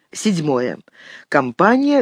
Седьмое. Кампания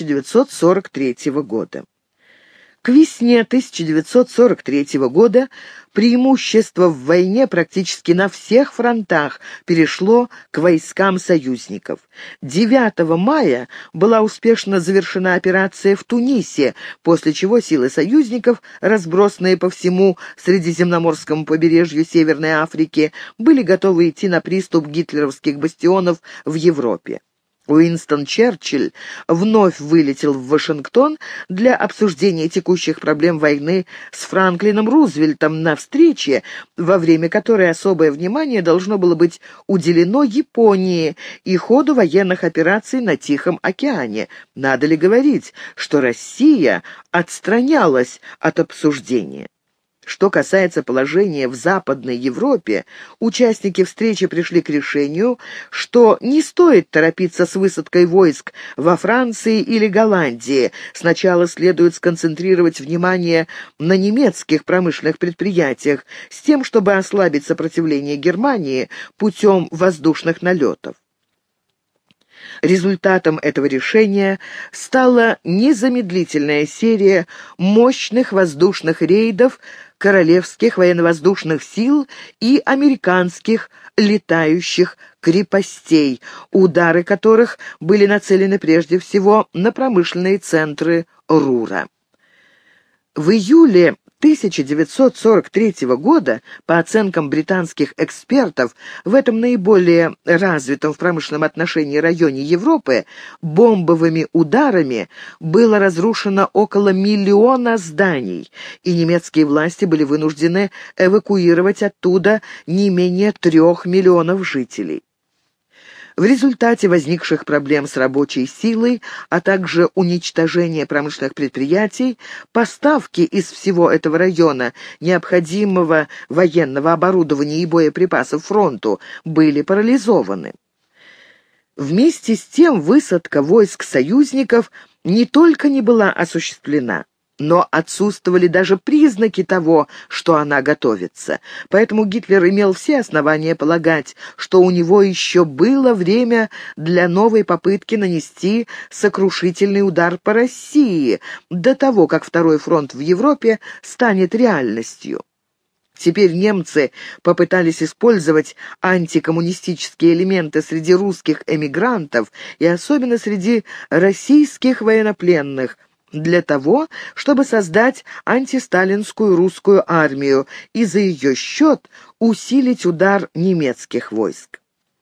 1943 года. К весне 1943 года преимущество в войне практически на всех фронтах перешло к войскам союзников. 9 мая была успешно завершена операция в Тунисе, после чего силы союзников, разбросанные по всему Средиземноморскому побережью Северной Африки, были готовы идти на приступ гитлеровских бастионов в Европе. Уинстон Черчилль вновь вылетел в Вашингтон для обсуждения текущих проблем войны с Франклином Рузвельтом на встрече, во время которой особое внимание должно было быть уделено Японии и ходу военных операций на Тихом океане. Надо ли говорить, что Россия отстранялась от обсуждения? Что касается положения в Западной Европе, участники встречи пришли к решению, что не стоит торопиться с высадкой войск во Франции или Голландии. Сначала следует сконцентрировать внимание на немецких промышленных предприятиях с тем, чтобы ослабить сопротивление Германии путем воздушных налетов. Результатом этого решения стала незамедлительная серия мощных воздушных рейдов королевских военно-воздушных сил и американских летающих крепостей, удары которых были нацелены прежде всего на промышленные центры Рура. В июле 1943 года, по оценкам британских экспертов, в этом наиболее развитом в промышленном отношении районе Европы бомбовыми ударами было разрушено около 1 миллиона зданий, и немецкие власти были вынуждены эвакуировать оттуда не менее 3 миллионов жителей. В результате возникших проблем с рабочей силой, а также уничтожения промышленных предприятий, поставки из всего этого района необходимого военного оборудования и боеприпасов фронту были парализованы. Вместе с тем высадка войск союзников не только не была осуществлена, но отсутствовали даже признаки того, что она готовится. Поэтому Гитлер имел все основания полагать, что у него еще было время для новой попытки нанести сокрушительный удар по России, до того, как Второй фронт в Европе станет реальностью. Теперь немцы попытались использовать антикоммунистические элементы среди русских эмигрантов и особенно среди российских военнопленных, для того, чтобы создать антисталинскую русскую армию и за ее счет усилить удар немецких войск.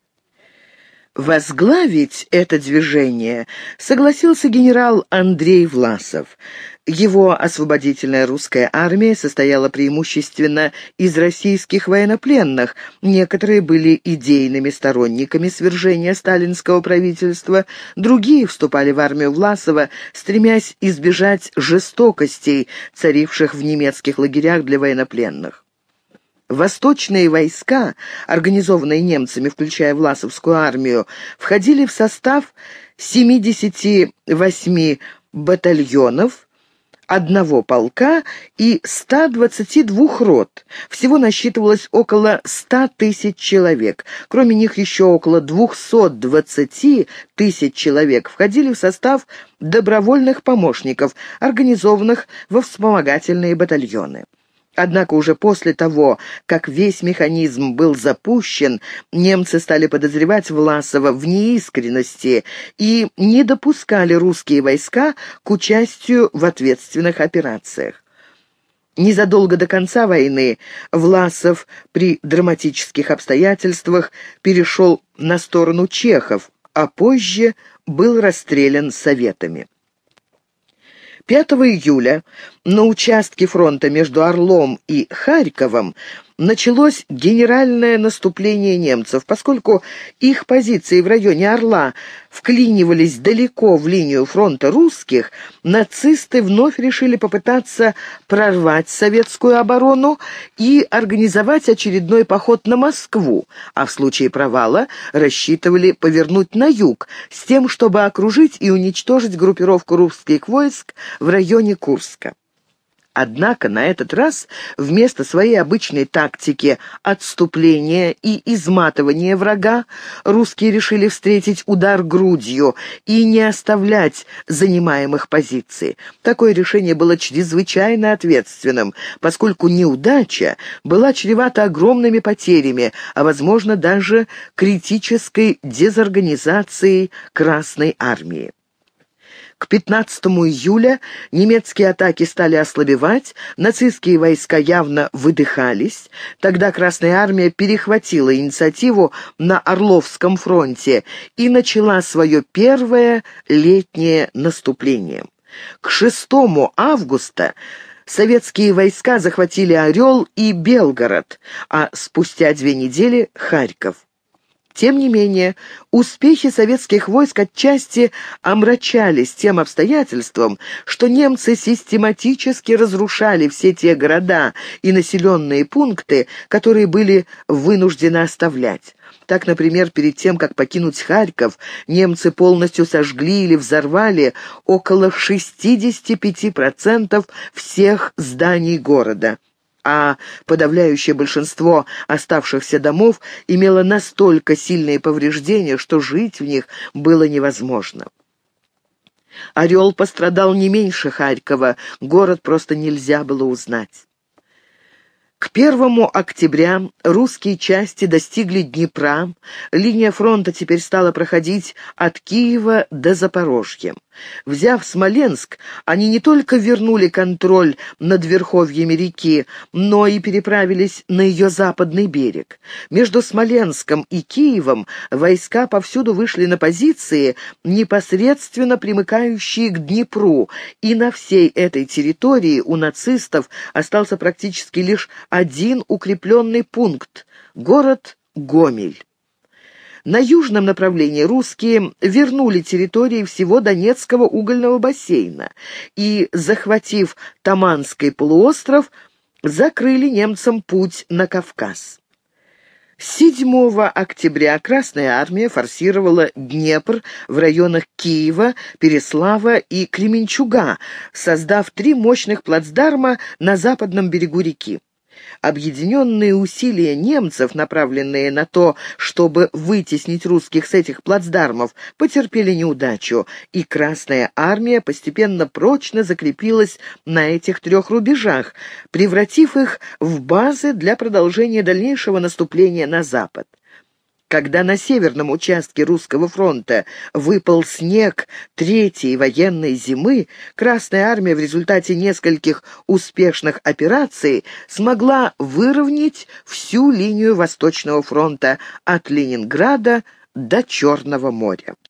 Возглавить это движение согласился генерал Андрей Власов. Его освободительная русская армия состояла преимущественно из российских военнопленных. Некоторые были идейными сторонниками свержения сталинского правительства, другие вступали в армию Власова, стремясь избежать жестокостей, царивших в немецких лагерях для военнопленных. Восточные войска, организованные немцами, включая Власовскую армию, входили в состав 78 батальонов, 1 полка и 122 рот. Всего насчитывалось около 100 тысяч человек. Кроме них еще около 220 тысяч человек входили в состав добровольных помощников, организованных во вспомогательные батальоны. Однако уже после того, как весь механизм был запущен, немцы стали подозревать Власова в неискренности и не допускали русские войска к участию в ответственных операциях. Незадолго до конца войны Власов при драматических обстоятельствах перешел на сторону чехов, а позже был расстрелян советами. 5 июля на участке фронта между Орлом и Харьковом началось генеральное наступление немцев. Поскольку их позиции в районе Орла вклинивались далеко в линию фронта русских, нацисты вновь решили попытаться прорвать советскую оборону и организовать очередной поход на Москву, а в случае провала рассчитывали повернуть на юг с тем, чтобы окружить и уничтожить группировку русских войск в районе Курска. Однако на этот раз вместо своей обычной тактики отступления и изматывания врага русские решили встретить удар грудью и не оставлять занимаемых позиций. Такое решение было чрезвычайно ответственным, поскольку неудача была чревата огромными потерями, а, возможно, даже критической дезорганизацией Красной армии. К 15 июля немецкие атаки стали ослабевать, нацистские войска явно выдыхались. Тогда Красная армия перехватила инициативу на Орловском фронте и начала свое первое летнее наступление. К 6 августа советские войска захватили Орел и Белгород, а спустя 2 недели — Харьков. Тем не менее, успехи советских войск отчасти омрачались тем обстоятельством, что немцы систематически разрушали все те города и населенные пункты, которые были вынуждены оставлять. Так, например, перед тем, как покинуть Харьков, немцы полностью сожгли или взорвали около 65% всех зданий города, а подавляющее большинство оставшихся домов имело настолько сильные повреждения, что жить в них было невозможно. Орел пострадал не меньше Харькова, город просто нельзя было узнать. К 1 октября русские части достигли Днепра, линия фронта теперь стала проходить от Киева до Запорожья. Взяв Смоленск, они не только вернули контроль над верховьями реки, но и переправились на ее западный берег. Между Смоленском и Киевом войска повсюду вышли на позиции, непосредственно примыкающие к Днепру, и на всей этой территории у нацистов остался практически лишь один укрепленный пункт — город Гомель. На южном направлении русские вернули территории всего Донецкого угольного бассейна и, захватив Таманский полуостров, закрыли немцам путь на Кавказ. 7 октября Красная армия форсировала Днепр в районах Киева, Переслава и Кременчуга, создав 3 мощных плацдарма на западном берегу реки. Объединенные усилия немцев, направленные на то, чтобы вытеснить русских с этих плацдармов, потерпели неудачу, и Красная армия постепенно прочно закрепилась на этих 3 рубежах, превратив их в базы для продолжения дальнейшего наступления на запад. Когда на северном участке русского фронта выпал снег 3-й военной зимы, Красная армия в результате нескольких успешных операций смогла выровнять всю линию Восточного фронта от Ленинграда до Черного моря.